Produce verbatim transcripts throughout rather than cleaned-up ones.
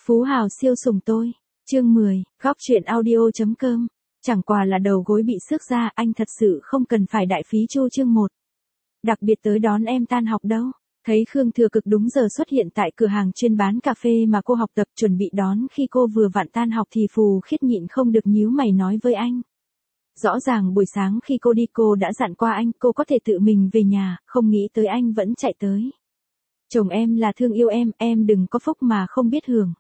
Phú Hào siêu sủng tôi. Chương mười, góc truyện audio chấm com. Chẳng qua là đầu gối bị xước ra, anh thật sự không cần phải đại phí chu chương một. Đặc biệt tới đón em tan học đâu. Thấy Khương Thừa Cực đúng giờ xuất hiện tại cửa hàng chuyên bán cà phê mà cô học tập chuẩn bị đón khi cô vừa vặn tan học thì Phù Khiết nhịn không được nhíu mày nói với anh. Rõ ràng buổi sáng khi cô đi cô đã dặn qua anh cô có thể tự mình về nhà, không nghĩ tới anh vẫn chạy tới. Chồng em là thương yêu em, em đừng có phúc mà không biết hưởng.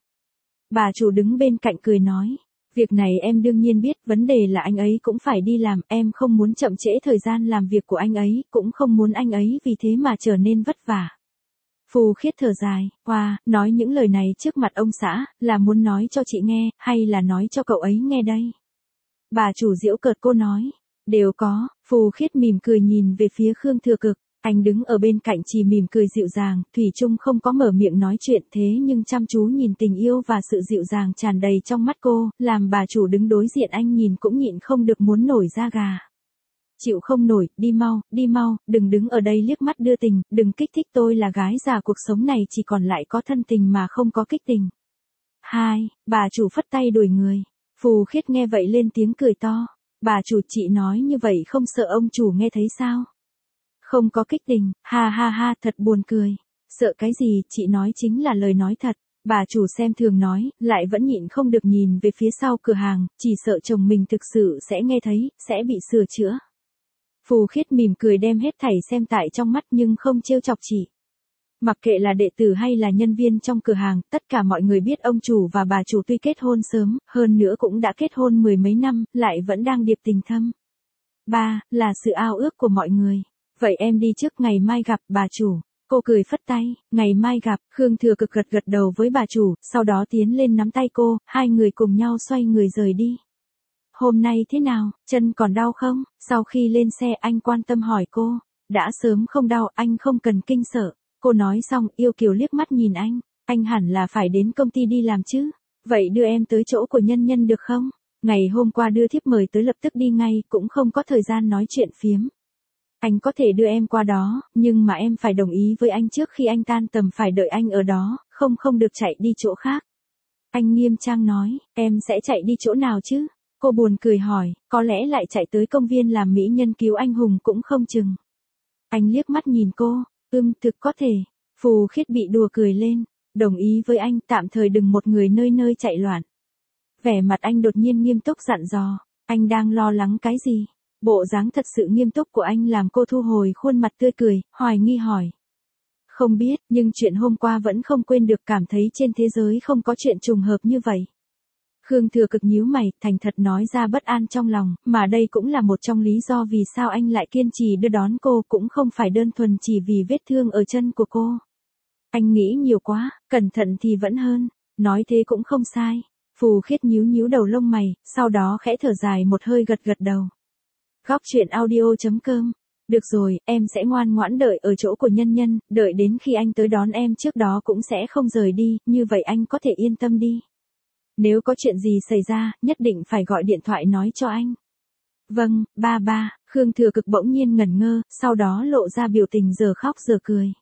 Bà chủ đứng bên cạnh cười nói. Việc này em đương nhiên biết, vấn đề là anh ấy cũng phải đi làm, em không muốn chậm trễ thời gian làm việc của anh ấy, cũng không muốn anh ấy vì thế mà trở nên vất vả. Phù Khiết thở dài, hoa, wow, nói những lời này trước mặt ông xã, là muốn nói cho chị nghe, hay là nói cho cậu ấy nghe đây? Bà chủ giễu cợt cô nói, đều có. Phù Khiết mỉm cười nhìn về phía Khương Thừa Cực. Anh đứng ở bên cạnh chỉ mỉm cười dịu dàng, thủy chung không có mở miệng nói chuyện thế nhưng chăm chú nhìn tình yêu và sự dịu dàng tràn đầy trong mắt cô, làm bà chủ đứng đối diện anh nhìn cũng nhịn không được muốn nổi da gà. Chịu không nổi, đi mau, đi mau, đừng đứng ở đây liếc mắt đưa tình, đừng kích thích tôi là gái già, cuộc sống này chỉ còn lại có thân tình mà không có kích tình. Hai, bà chủ phất tay đuổi người. Phù Khiết nghe vậy lên tiếng cười to. Bà chủ, chị nói như vậy không sợ ông chủ nghe thấy sao? Không có kích tình, ha ha ha, thật buồn cười. Sợ cái gì, chị nói chính là lời nói thật. Bà chủ xem thường nói, lại vẫn nhịn không được nhìn về phía sau cửa hàng, chỉ sợ chồng mình thực sự sẽ nghe thấy, sẽ bị sửa chữa. Phù Khiết mỉm cười đem hết thảy xem tại trong mắt nhưng không trêu chọc chị. Mặc kệ là đệ tử hay là nhân viên trong cửa hàng, tất cả mọi người biết ông chủ và bà chủ tuy kết hôn sớm, hơn nữa cũng đã kết hôn mười mấy năm, lại vẫn đang điệp tình thâm. Ba, là sự ao ước của mọi người. Vậy em đi trước, ngày mai gặp, bà chủ. Cô cười phất tay, ngày mai gặp. Khương Thừa Cực gật gật đầu với bà chủ, sau đó tiến lên nắm tay cô, hai người cùng nhau xoay người rời đi. Hôm nay thế nào, chân còn đau không? Sau khi lên xe anh quan tâm hỏi cô. Đã sớm không đau, anh không cần kinh sợ. Cô nói xong, yêu kiều liếc mắt nhìn anh. Anh hẳn là phải đến công ty đi làm chứ. Vậy đưa em tới chỗ của nhân nhân được không? Ngày hôm qua đưa thiếp mời tới lập tức đi ngay, cũng không có thời gian nói chuyện phiếm. Anh có thể đưa em qua đó, nhưng mà em phải đồng ý với anh trước khi anh tan tầm, phải đợi anh ở đó, không không được chạy đi chỗ khác. Anh nghiêm trang nói, em sẽ chạy đi chỗ nào chứ? Cô buồn cười hỏi, có lẽ lại chạy tới công viên làm mỹ nhân cứu anh hùng cũng không chừng. Anh liếc mắt nhìn cô, ưm thực có thể. Phù Khiết bị đùa cười lên, đồng ý với anh, tạm thời đừng một người nơi nơi chạy loạn. Vẻ mặt anh đột nhiên nghiêm túc dặn dò, anh đang lo lắng cái gì? Bộ dáng thật sự nghiêm túc của anh làm cô thu hồi khuôn mặt tươi cười, hoài nghi hỏi. Không biết, nhưng chuyện hôm qua vẫn không quên được, cảm thấy trên thế giới không có chuyện trùng hợp như vậy. Khương Thừa Cực nhíu mày, thành thật nói ra bất an trong lòng, mà đây cũng là một trong lý do vì sao anh lại kiên trì đưa đón cô, cũng không phải đơn thuần chỉ vì vết thương ở chân của cô. Anh nghĩ nhiều quá, cẩn thận thì vẫn hơn, nói thế cũng không sai. Phù Khiết nhíu nhíu đầu lông mày, sau đó khẽ thở dài một hơi gật gật đầu. Góc truyện audio chấm com. Được rồi, em sẽ ngoan ngoãn đợi ở chỗ của nhân nhân, đợi đến khi anh tới đón em trước đó cũng sẽ không rời đi, như vậy anh có thể yên tâm đi. Nếu có chuyện gì xảy ra, nhất định phải gọi điện thoại nói cho anh. Vâng, ba ba. Khương Thừa Cực bỗng nhiên ngẩn ngơ, sau đó lộ ra biểu tình giờ khóc giờ cười.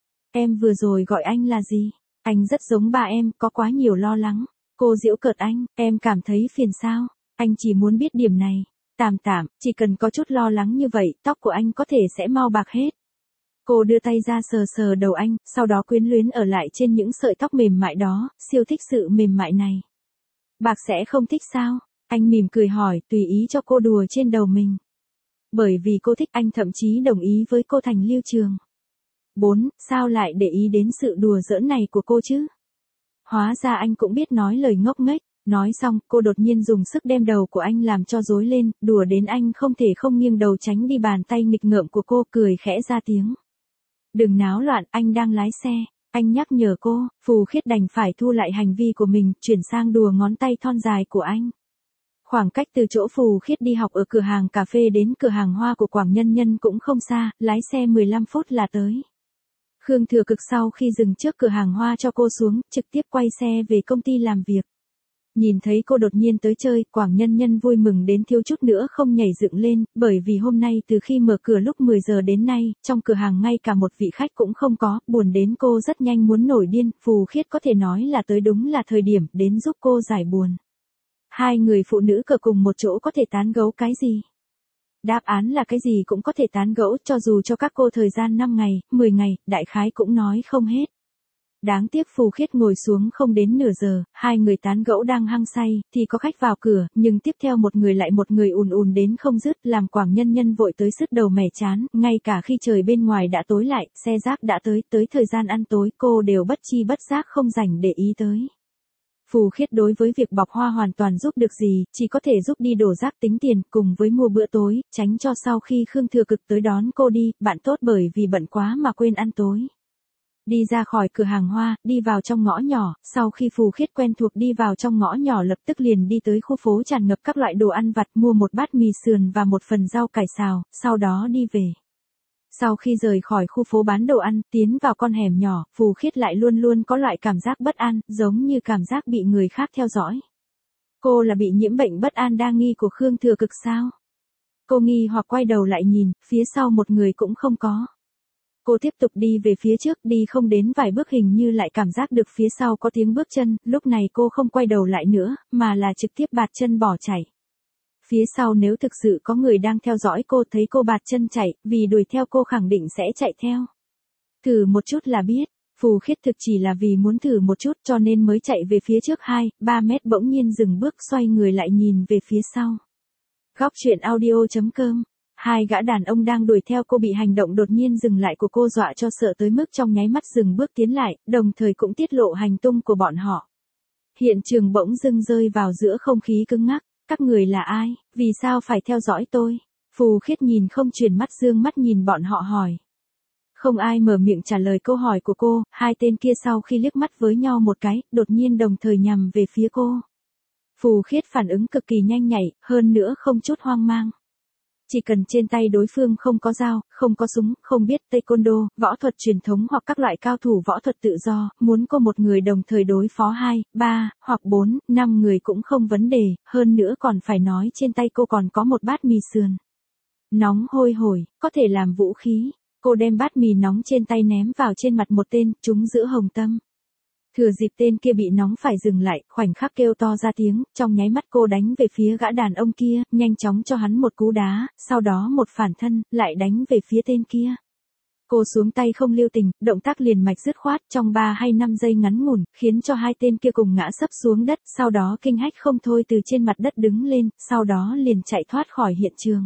Em vừa rồi gọi anh là gì? Anh rất giống ba em, có quá nhiều lo lắng. Cô giễu cợt anh, em cảm thấy phiền sao? Anh chỉ muốn biết điểm này. Tạm tạm, chỉ cần có chút lo lắng như vậy, tóc của anh có thể sẽ mau bạc hết. Cô đưa tay ra sờ sờ đầu anh, sau đó quyến luyến ở lại trên những sợi tóc mềm mại đó, siêu thích sự mềm mại này. Bạc sẽ không thích sao? Anh mỉm cười hỏi, tùy ý cho cô đùa trên đầu mình. Bởi vì cô thích, anh thậm chí đồng ý với cô thành lưu trường. Bốn, sao lại để ý đến sự đùa giỡn này của cô chứ? Hóa ra anh cũng biết nói lời ngốc nghếch. Nói xong, cô đột nhiên dùng sức đem đầu của anh làm cho rối lên, đùa đến anh không thể không nghiêng đầu tránh đi bàn tay nghịch ngợm của cô, cười khẽ ra tiếng. Đừng náo loạn, anh đang lái xe. Anh nhắc nhở cô. Phù Khiết đành phải thu lại hành vi của mình, chuyển sang đùa ngón tay thon dài của anh. Khoảng cách từ chỗ Phù Khiết đi học ở cửa hàng cà phê đến cửa hàng hoa của Quảng Nhân Nhân cũng không xa, lái xe mười lăm phút là tới. Khương Thừa Cực sau khi dừng trước cửa hàng hoa cho cô xuống, trực tiếp quay xe về công ty làm việc. Nhìn thấy cô đột nhiên tới chơi, Quảng Nhân Nhân vui mừng đến thiếu chút nữa không nhảy dựng lên, bởi vì hôm nay từ khi mở cửa lúc mười giờ đến nay, trong cửa hàng ngay cả một vị khách cũng không có, buồn đến cô rất nhanh muốn nổi điên, Phù Khiết có thể nói là tới đúng là thời điểm đến giúp cô giải buồn. Hai người phụ nữ cờ cùng một chỗ có thể tán gẫu cái gì? Đáp án là cái gì cũng có thể tán gẫu, cho dù cho các cô thời gian năm ngày, mười ngày, đại khái cũng nói không hết. Đáng tiếc Phù Khiết ngồi xuống không đến nửa giờ, hai người tán gẫu đang hăng say, thì có khách vào cửa, nhưng tiếp theo một người lại một người ùn ùn đến không dứt, làm Quảng Nhân Nhân vội tới sứt đầu mẻ chán, ngay cả khi trời bên ngoài đã tối lại, xe rác đã tới, tới thời gian ăn tối, cô đều bất chi bất giác không rảnh để ý tới. Phù Khiết đối với việc bọc hoa hoàn toàn giúp được gì, chỉ có thể giúp đi đổ rác tính tiền, cùng với mua bữa tối, tránh cho sau khi Khương Thừa Cực tới đón cô đi, bạn tốt bởi vì bận quá mà quên ăn tối. Đi ra khỏi cửa hàng hoa, đi vào trong ngõ nhỏ, sau khi Phù Khiết quen thuộc đi vào trong ngõ nhỏ lập tức liền đi tới khu phố tràn ngập các loại đồ ăn vặt, mua một bát mì sườn và một phần rau cải xào, sau đó đi về. Sau khi rời khỏi khu phố bán đồ ăn, tiến vào con hẻm nhỏ, Phù Khiết lại luôn luôn có loại cảm giác bất an, giống như cảm giác bị người khác theo dõi. Cô là bị nhiễm bệnh bất an đa nghi của Khương Thừa Cực sao? Cô nghi hoặc quay đầu lại nhìn, phía sau một người cũng không có. Cô tiếp tục đi về phía trước, đi không đến vài bước hình như lại cảm giác được phía sau có tiếng bước chân, lúc này cô không quay đầu lại nữa, mà là trực tiếp bạt chân bỏ chạy. Phía sau nếu thực sự có người đang theo dõi cô, thấy cô bạt chân chạy, vì đuổi theo cô khẳng định sẽ chạy theo. Thử một chút là biết, Phù Khiết thực chỉ là vì muốn thử một chút cho nên mới chạy về phía trước hai, ba mét bỗng nhiên dừng bước xoay người lại nhìn về phía sau. Góc truyện audio chấm com. Hai gã đàn ông đang đuổi theo cô bị hành động đột nhiên dừng lại của cô dọa cho sợ tới mức trong nháy mắt dừng bước tiến lại, đồng thời cũng tiết lộ hành tung của bọn họ. Hiện trường bỗng dưng rơi vào giữa không khí cứng ngắc. Các người là ai, vì sao phải theo dõi tôi? Phù Khiết nhìn không chuyển mắt dương mắt nhìn bọn họ hỏi. Không ai mở miệng trả lời câu hỏi của cô, hai tên kia sau khi liếc mắt với nhau một cái, đột nhiên đồng thời nhằm về phía cô. Phù Khiết phản ứng cực kỳ nhanh nhạy, hơn nữa không chút hoang mang. Chỉ cần trên tay đối phương không có dao, không có súng, không biết taekwondo, võ thuật truyền thống hoặc các loại cao thủ võ thuật tự do, muốn cô một người đồng thời đối phó hai, ba, hoặc bốn, năm người cũng không vấn đề, hơn nữa còn phải nói trên tay cô còn có một bát mì sườn. Nóng hôi hổi, có thể làm vũ khí. Cô đem bát mì nóng trên tay ném vào trên mặt một tên, trúng giữa hồng tâm. Thừa dịp tên kia bị nóng phải dừng lại, khoảnh khắc kêu to ra tiếng, trong nháy mắt cô đánh về phía gã đàn ông kia, nhanh chóng cho hắn một cú đá, sau đó một phản thân, lại đánh về phía tên kia. Cô xuống tay không lưu tình, động tác liền mạch dứt khoát trong ba hay năm giây ngắn ngủn, khiến cho hai tên kia cùng ngã sấp xuống đất, sau đó kinh hách không thôi từ trên mặt đất đứng lên, sau đó liền chạy thoát khỏi hiện trường.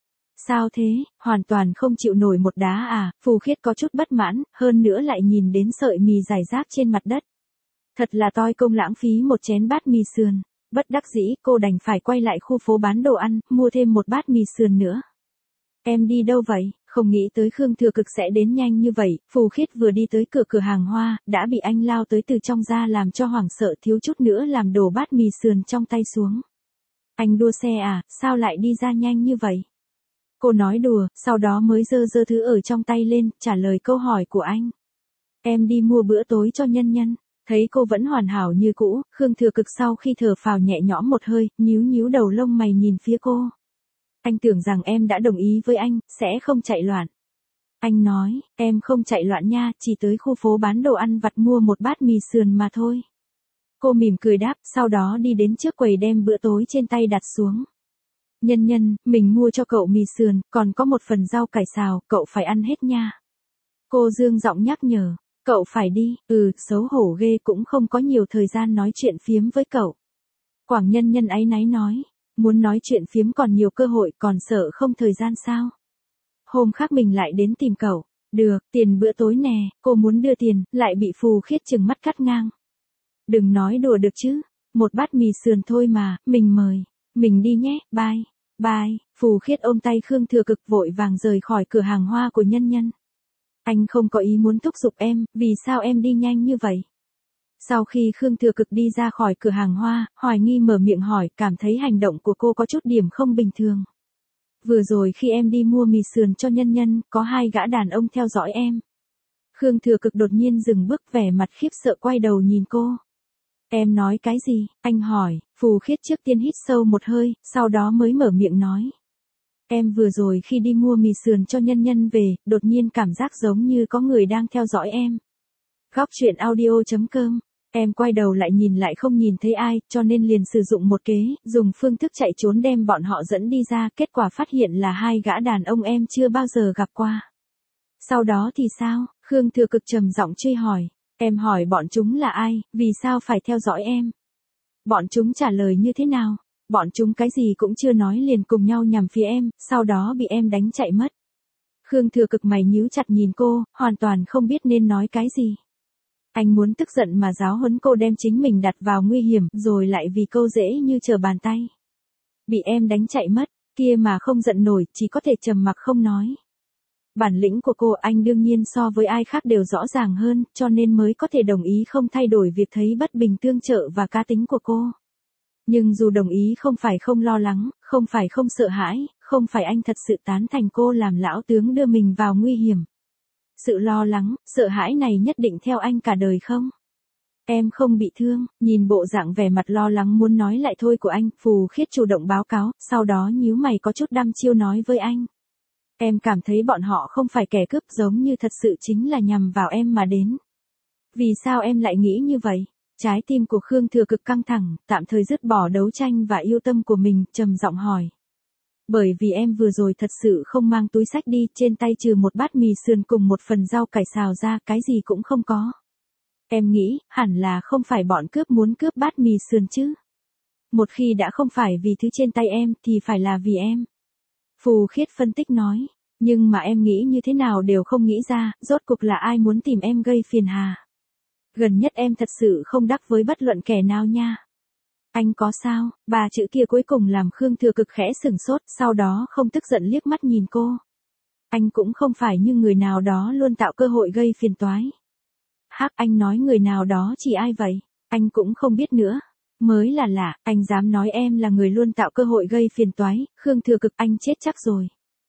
Sao thế, hoàn toàn không chịu nổi một đá à? Phù Khiết có chút bất mãn, hơn nữa lại nhìn đến sợi mì rải rác trên mặt đất. Thật là toi công lãng phí một chén bát mì sườn. Bất đắc dĩ, cô đành phải quay lại khu phố bán đồ ăn, mua thêm một bát mì sườn nữa. Em đi đâu vậy? Không nghĩ tới Khương Thừa Cực sẽ đến nhanh như vậy. Phù Khiết vừa đi tới cửa cửa hàng hoa, đã bị anh lao tới từ trong ra làm cho hoảng sợ thiếu chút nữa làm đổ bát mì sườn trong tay xuống. Anh đua xe à, sao lại đi ra nhanh như vậy? Cô nói đùa, sau đó mới giơ giơ thứ ở trong tay lên, trả lời câu hỏi của anh. Em đi mua bữa tối cho Nhân Nhân. Thấy cô vẫn hoàn hảo như cũ, Khương Thừa Cực sau khi thở phào nhẹ nhõm một hơi, nhíu nhíu đầu lông mày nhìn phía cô. Anh tưởng rằng em đã đồng ý với anh, sẽ không chạy loạn. Anh nói, em không chạy loạn nha, chỉ tới khu phố bán đồ ăn vặt mua một bát mì sườn mà thôi. Cô mỉm cười đáp, sau đó đi đến trước quầy đem bữa tối trên tay đặt xuống. Nhân Nhân, mình mua cho cậu mì sườn, còn có một phần rau cải xào, cậu phải ăn hết nha. Cô dương giọng nhắc nhở. Cậu phải đi, ừ, xấu hổ ghê cũng không có nhiều thời gian nói chuyện phiếm với cậu. Quảng Nhân Nhân áy náy nói, muốn nói chuyện phiếm còn nhiều cơ hội, còn sợ không thời gian sao? Hôm khác mình lại đến tìm cậu. Được, tiền bữa tối nè, cô muốn đưa tiền, lại bị Phù Khiết chừng mắt cắt ngang. Đừng nói đùa được chứ, một bát mì sườn thôi mà, mình mời, mình đi nhé, bye, bye. Phù Khiết ôm tay Khương Thừa Cực vội vàng rời khỏi cửa hàng hoa của Nhân Nhân. Anh không có ý muốn thúc giục em, vì sao em đi nhanh như vậy? Sau khi Khương Thừa Cực đi ra khỏi cửa hàng hoa, hoài nghi mở miệng hỏi, cảm thấy hành động của cô có chút điểm không bình thường. Vừa rồi khi em đi mua mì sườn cho Nhân Nhân, có hai gã đàn ông theo dõi em. Khương Thừa Cực đột nhiên dừng bước vẻ mặt khiếp sợ quay đầu nhìn cô. Em nói cái gì? Anh hỏi. Phù Khiết trước tiên hít sâu một hơi, sau đó mới mở miệng nói. Em vừa rồi khi đi mua mì sườn cho nhân nhân về, đột nhiên cảm giác giống như có người đang theo dõi em. Góc truyện audio.com. Em quay đầu lại nhìn lại không nhìn thấy ai, cho nên liền sử dụng một kế, dùng phương thức chạy trốn đem bọn họ dẫn đi ra, kết quả phát hiện là hai gã đàn ông em chưa bao giờ gặp qua. Sau đó thì sao? Khương Thừa Cực trầm giọng truy hỏi. Em hỏi bọn chúng là ai, vì sao phải theo dõi em? Bọn chúng trả lời như thế nào? Bọn chúng cái gì cũng chưa nói liền cùng nhau nhằm phía em, sau đó bị em đánh chạy mất. Khương Thừa Cực mày nhíu chặt nhìn cô, hoàn toàn không biết nên nói cái gì. Anh muốn tức giận mà giáo huấn cô đem chính mình đặt vào nguy hiểm, rồi lại vì câu dễ như trở bàn tay. Bị em đánh chạy mất, kia mà không giận nổi, chỉ có thể trầm mặc không nói. Bản lĩnh của cô anh đương nhiên so với ai khác đều rõ ràng hơn, cho nên mới có thể đồng ý không thay đổi việc thấy bất bình tương trợ và cá tính của cô. Nhưng dù đồng ý không phải không lo lắng, không phải không sợ hãi, không phải anh thật sự tán thành cô làm lão tướng đưa mình vào nguy hiểm. Sự lo lắng, sợ hãi này nhất định theo anh cả đời không? Em không bị thương, nhìn bộ dạng vẻ mặt lo lắng muốn nói lại thôi của anh, Phù Khiết chủ động báo cáo, sau đó nhíu mày có chút đăm chiêu nói với anh. Em cảm thấy bọn họ không phải kẻ cướp giống như thật sự chính là nhằm vào em mà đến. Vì sao em lại nghĩ như vậy? Trái tim của Khương Thừa Cực căng thẳng, tạm thời dứt bỏ đấu tranh và yêu tâm của mình, trầm giọng hỏi. Bởi vì em vừa rồi thật sự không mang túi xách đi, trên tay trừ một bát mì sườn cùng một phần rau cải xào ra, cái gì cũng không có. Em nghĩ, hẳn là không phải bọn cướp muốn cướp bát mì sườn chứ. Một khi đã không phải vì thứ trên tay em, thì phải là vì em. Phù Khiết phân tích nói, nhưng mà em nghĩ như thế nào đều không nghĩ ra, rốt cuộc là ai muốn tìm em gây phiền hà. Gần nhất em thật sự không đắc với bất luận kẻ nào nha. Anh có sao? Ba chữ kia cuối cùng làm Khương Thừa Cực khẽ sửng sốt, sau đó không tức giận liếc mắt nhìn cô. Anh cũng không phải như người nào đó luôn tạo cơ hội gây phiền toái. Hắc, anh nói người nào đó chỉ ai vậy? Anh cũng không biết nữa. Mới là lạ, anh dám nói em là người luôn tạo cơ hội gây phiền toái, Khương Thừa Cực anh chết chắc rồi.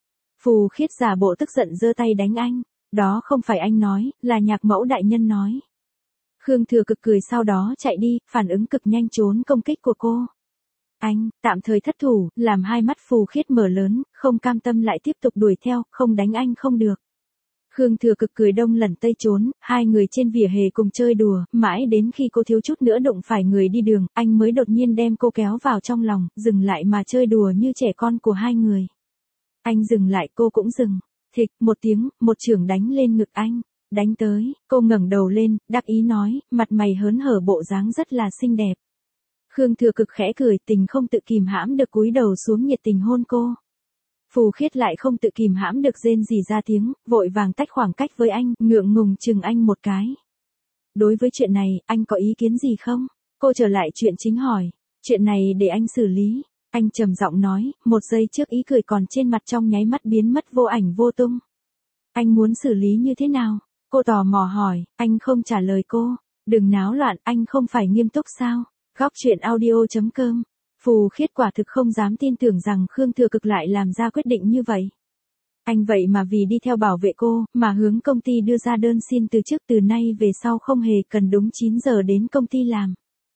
Phù Khiết giả bộ tức giận giơ tay đánh anh, đó không phải anh nói, là Nhạc Mẫu đại nhân nói. Khương Thừa Cực cười sau đó chạy đi, phản ứng cực nhanh trốn công kích của cô. Anh, tạm thời thất thủ, làm hai mắt Phù Khiết mở lớn, không cam tâm lại tiếp tục đuổi theo, không đánh anh không được. Khương Thừa Cực cười đông lẩn tây trốn, hai người trên vỉa hè cùng chơi đùa, mãi đến khi cô thiếu chút nữa đụng phải người đi đường, anh mới đột nhiên đem cô kéo vào trong lòng, dừng lại mà chơi đùa như trẻ con của hai người. Anh dừng lại, cô cũng dừng. Thịch, một tiếng, một chưởng đánh lên ngực anh. Đánh tới, cô ngẩng đầu lên, đắc ý nói, mặt mày hớn hở bộ dáng rất là xinh đẹp. Khương Thừa Cực khẽ cười, tình không tự kìm hãm được cúi đầu xuống nhiệt tình hôn cô. Phù Khiết lại không tự kìm hãm được rên rỉ ra tiếng, vội vàng tách khoảng cách với anh, ngượng ngùng chừng anh một cái. Đối với chuyện này, anh có ý kiến gì không? Cô trở lại chuyện chính hỏi. Chuyện này để anh xử lý. Anh trầm giọng nói, một giây trước ý cười còn trên mặt trong nháy mắt biến mất vô ảnh vô tung. Anh muốn xử lý như thế nào? Cô tò mò hỏi, anh không trả lời cô. Đừng náo loạn, anh không phải nghiêm túc sao? Góc truyện audio.com. Phù Khiết quả thực không dám tin tưởng rằng Khương Thừa Cực lại làm ra quyết định như vậy. Anh vậy mà vì đi theo bảo vệ cô, mà hướng công ty đưa ra đơn xin từ chức, từ nay về sau không hề cần đúng chín giờ đến công ty làm.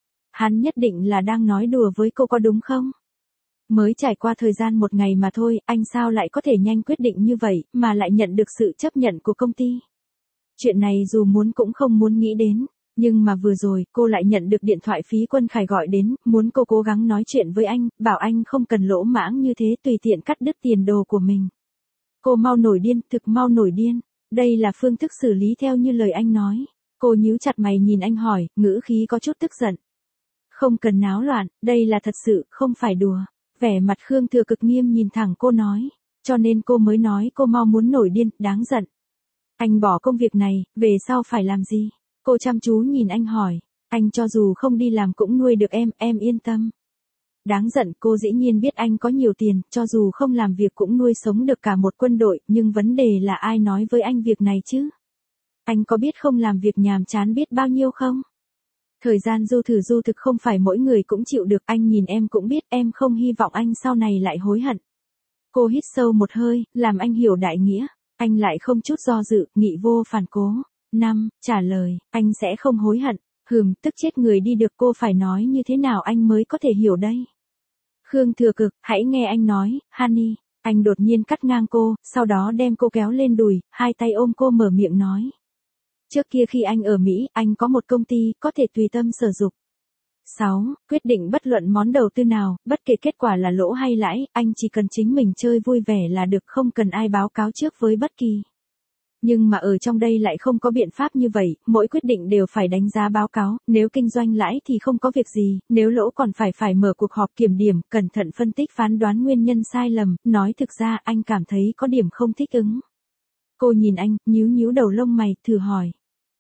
Hắn nhất định là đang nói đùa với cô có đúng không? Mới trải qua thời gian một ngày mà thôi, anh sao lại có thể nhanh quyết định như vậy, mà lại nhận được sự chấp nhận của công ty. Chuyện này dù muốn cũng không muốn nghĩ đến, nhưng mà vừa rồi, cô lại nhận được điện thoại Phí Quân Khải gọi đến, muốn cô cố gắng nói chuyện với anh, bảo anh không cần lỗ mãng như thế tùy tiện cắt đứt tiền đồ của mình. Cô mau nổi điên, thực mau nổi điên. Đây là phương thức xử lý theo như lời anh nói. Cô nhíu chặt mày nhìn anh hỏi, ngữ khí có chút tức giận. Không cần náo loạn, đây là thật sự, không phải đùa. Vẻ mặt Khương Thừa Cực nghiêm nhìn thẳng cô nói. Cho nên cô mới nói cô mau muốn nổi điên, đáng giận. Anh bỏ công việc này, về sau phải làm gì? Cô chăm chú nhìn anh hỏi. Anh cho dù không đi làm cũng nuôi được em, em yên tâm. Đáng giận, cô dĩ nhiên biết anh có nhiều tiền, cho dù không làm việc cũng nuôi sống được cả một quân đội, nhưng vấn đề là ai nói với anh việc này chứ? Anh có biết không làm việc nhàm chán biết bao nhiêu không? Thời gian du thử du thực không phải mỗi người cũng chịu được, anh nhìn em cũng biết, em không hy vọng anh sau này lại hối hận. Cô hít sâu một hơi, làm anh hiểu đại nghĩa, anh lại không chút do dự, nghị vô phản cố. Năm, trả lời, anh sẽ không hối hận. Hừm, tức chết người đi được, cô phải nói như thế nào anh mới có thể hiểu đây? Khương Thừa Cực, hãy nghe anh nói, Honey. Anh đột nhiên cắt ngang cô, sau đó đem cô kéo lên đùi, hai tay ôm cô mở miệng nói. Trước kia khi anh ở Mỹ, anh có một công ty, có thể tùy tâm sở dục. sáu. Quyết định bất luận món đầu tư nào, bất kể kết quả là lỗ hay lãi, anh chỉ cần chính mình chơi vui vẻ là được, không cần ai báo cáo trước với bất kỳ. Nhưng mà ở trong đây lại không có biện pháp như vậy, mỗi quyết định đều phải đánh giá báo cáo, nếu kinh doanh lãi thì không có việc gì, nếu lỗ còn phải phải mở cuộc họp kiểm điểm, cẩn thận phân tích phán đoán nguyên nhân sai lầm, nói thực ra anh cảm thấy có điểm không thích ứng. Cô nhìn anh, nhíu nhíu đầu lông mày, thử hỏi.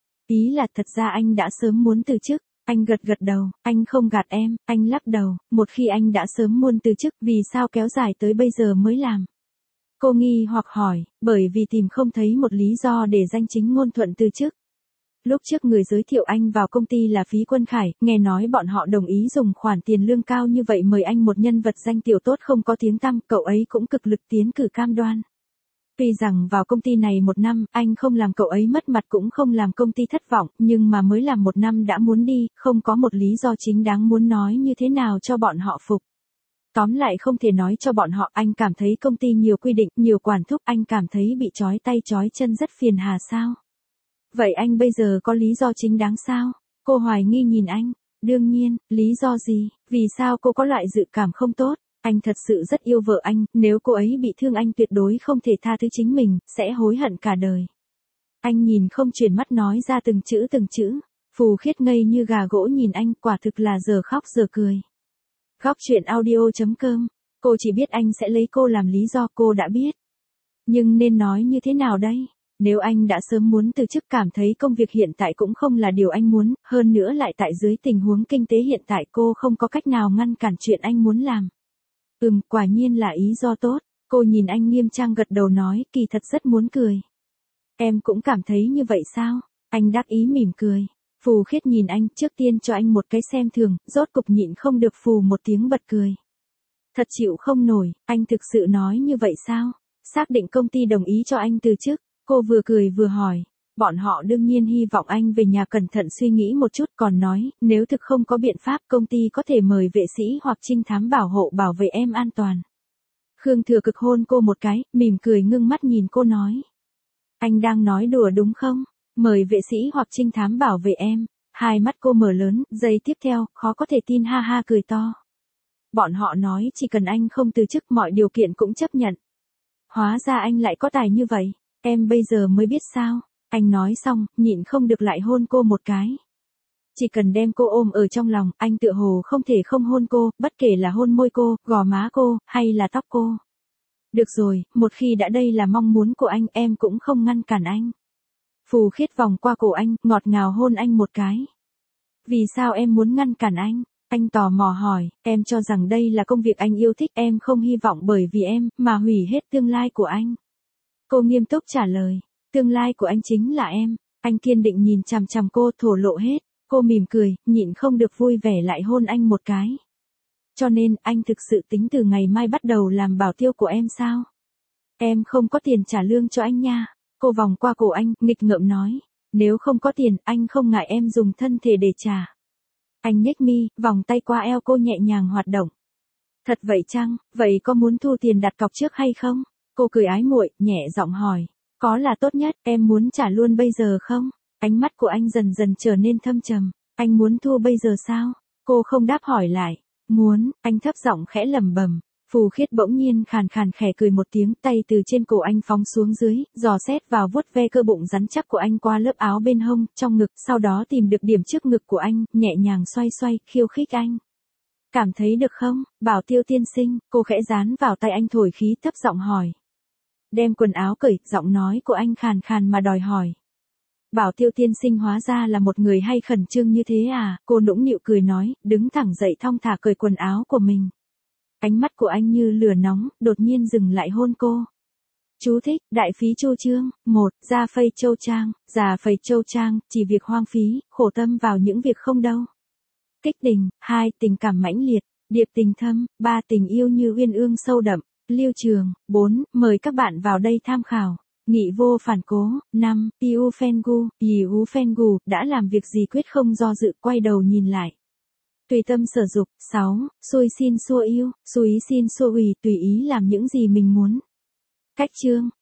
Ý là thật ra anh đã sớm muốn từ chức. Anh gật gật đầu, anh không gạt em, anh lắc đầu, một khi anh đã sớm muốn từ chức, vì sao kéo dài tới bây giờ mới làm? Cô nghi hoặc hỏi, bởi vì tìm không thấy một lý do để danh chính ngôn thuận từ chức. Lúc trước người giới thiệu anh vào công ty là Phí Quân Khải, nghe nói bọn họ đồng ý dùng khoản tiền lương cao như vậy mời anh, một nhân vật danh tiểu tốt không có tiếng tăm, cậu ấy cũng cực lực tiến cử cam đoan. Tuy rằng vào công ty này một năm, anh không làm cậu ấy mất mặt cũng không làm công ty thất vọng, nhưng mà mới làm một năm đã muốn đi, không có một lý do chính đáng, muốn nói như thế nào cho bọn họ phục. Tóm lại không thể nói cho bọn họ, anh cảm thấy công ty nhiều quy định, nhiều quản thúc, anh cảm thấy bị trói tay trói chân rất phiền hà sao? Vậy anh bây giờ có lý do chính đáng sao? Cô hoài nghi nhìn anh. Đương nhiên, lý do gì? Vì sao cô có loại dự cảm không tốt? Anh thật sự rất yêu vợ anh, nếu cô ấy bị thương anh tuyệt đối không thể tha thứ chính mình, sẽ hối hận cả đời. Anh nhìn không chuyển mắt nói ra từng chữ từng chữ. Phù Khiết ngây như gà gỗ nhìn anh, quả thực là giờ khóc giờ cười. Góc chuyện audio chấm com. Cô chỉ biết anh sẽ lấy cô làm lý do, cô đã biết. Nhưng nên nói như thế nào đây? Nếu anh đã sớm muốn từ chức, cảm thấy công việc hiện tại cũng không là điều anh muốn, hơn nữa lại tại dưới tình huống kinh tế hiện tại cô không có cách nào ngăn cản chuyện anh muốn làm. Ừm, quả nhiên là ý do tốt. Cô nhìn anh nghiêm trang gật đầu nói, kỳ thật rất muốn cười. Em cũng cảm thấy như vậy sao? Anh đắc ý mỉm cười. Phù Khiết nhìn anh, trước tiên cho anh một cái xem thường, rốt cục nhịn không được phù một tiếng bật cười. Thật chịu không nổi, anh thực sự nói như vậy sao? Xác định công ty đồng ý cho anh từ chức. Cô vừa cười vừa hỏi. Bọn họ đương nhiên hy vọng anh về nhà cẩn thận suy nghĩ một chút, còn nói, nếu thực không có biện pháp công ty có thể mời vệ sĩ hoặc trinh thám bảo hộ bảo vệ em an toàn. Khương Thừa Cực hôn cô một cái, mỉm cười ngưng mắt nhìn cô nói. Anh đang nói đùa đúng không? Mời vệ sĩ hoặc trinh thám bảo vệ em. Hai mắt cô mở lớn, giây tiếp theo, khó có thể tin ha ha cười to. Bọn họ nói chỉ cần anh không từ chức mọi điều kiện cũng chấp nhận. Hóa ra anh lại có tài như vậy, em bây giờ mới biết sao. Anh nói xong, nhịn không được lại hôn cô một cái. Chỉ cần đem cô ôm ở trong lòng, anh tựa hồ không thể không hôn cô, bất kể là hôn môi cô, gò má cô, hay là tóc cô. Được rồi, một khi đã đây là mong muốn của anh, em cũng không ngăn cản anh. Phù Khiết vòng qua cổ anh, ngọt ngào hôn anh một cái. Vì sao em muốn ngăn cản anh? Anh tò mò hỏi, em cho rằng đây là công việc anh yêu thích, em không hy vọng bởi vì em, mà hủy hết tương lai của anh. Cô nghiêm túc trả lời, tương lai của anh chính là em. Anh kiên định nhìn chằm chằm cô, thổ lộ hết. Cô mỉm cười, nhịn không được vui vẻ lại hôn anh một cái. Cho nên, anh thực sự tính từ ngày mai bắt đầu làm bảo tiêu của em sao? Em không có tiền trả lương cho anh nha. Cô vòng qua cổ anh, nghịch ngợm nói. Nếu không có tiền, anh không ngại em dùng thân thể để trả. Anh nhếch mi, vòng tay qua eo cô nhẹ nhàng hoạt động. Thật vậy chăng, vậy có muốn thu tiền đặt cọc trước hay không? Cô cười ái muội, nhẹ giọng hỏi. Có là tốt nhất, em muốn trả luôn bây giờ không? Ánh mắt của anh dần dần trở nên thâm trầm. Anh muốn thu bây giờ sao? Cô không đáp hỏi lại. Muốn, anh thấp giọng khẽ lẩm bẩm. Phù Khiết bỗng nhiên khàn khàn khẽ cười một tiếng, tay từ trên cổ anh phóng xuống dưới, dò xét vào vuốt ve cơ bụng rắn chắc của anh qua lớp áo bên hông, trong ngực, sau đó tìm được điểm trước ngực của anh, nhẹ nhàng xoay xoay, khiêu khích anh. Cảm thấy được không, Bảo Tiêu tiên sinh? Cô khẽ dán vào tay anh thổi khí, thấp giọng hỏi. Đem quần áo cởi, giọng nói của anh khàn khàn mà đòi hỏi. Bảo Tiêu tiên sinh hóa ra là một người hay khẩn trương như thế à? Cô nũng nịu cười nói, đứng thẳng dậy thong thả cởi quần áo của mình. Ánh mắt của anh như lửa nóng, đột nhiên dừng lại hôn cô. Chú thích, Đại Phí Chu Chương. một. Gia Phây Châu Trang. Già Phây Châu Trang, chỉ việc hoang phí, khổ tâm vào những việc không đâu. Kích tình. hai. Tình cảm mãnh liệt. Điệp tình thâm. ba. Tình yêu như uyên ương sâu đậm. Lưu Trường. bốn. Mời các bạn vào đây tham khảo. Nghị vô phản cố. năm. Tiu Fengu, Yiu Fengu, đã làm việc gì quyết không do dự, quay đầu nhìn lại. Tùy tâm sở dục. sáu. Xui xin xua yêu, xúy xin xua ủy, tùy ý làm những gì mình muốn. Cách chương.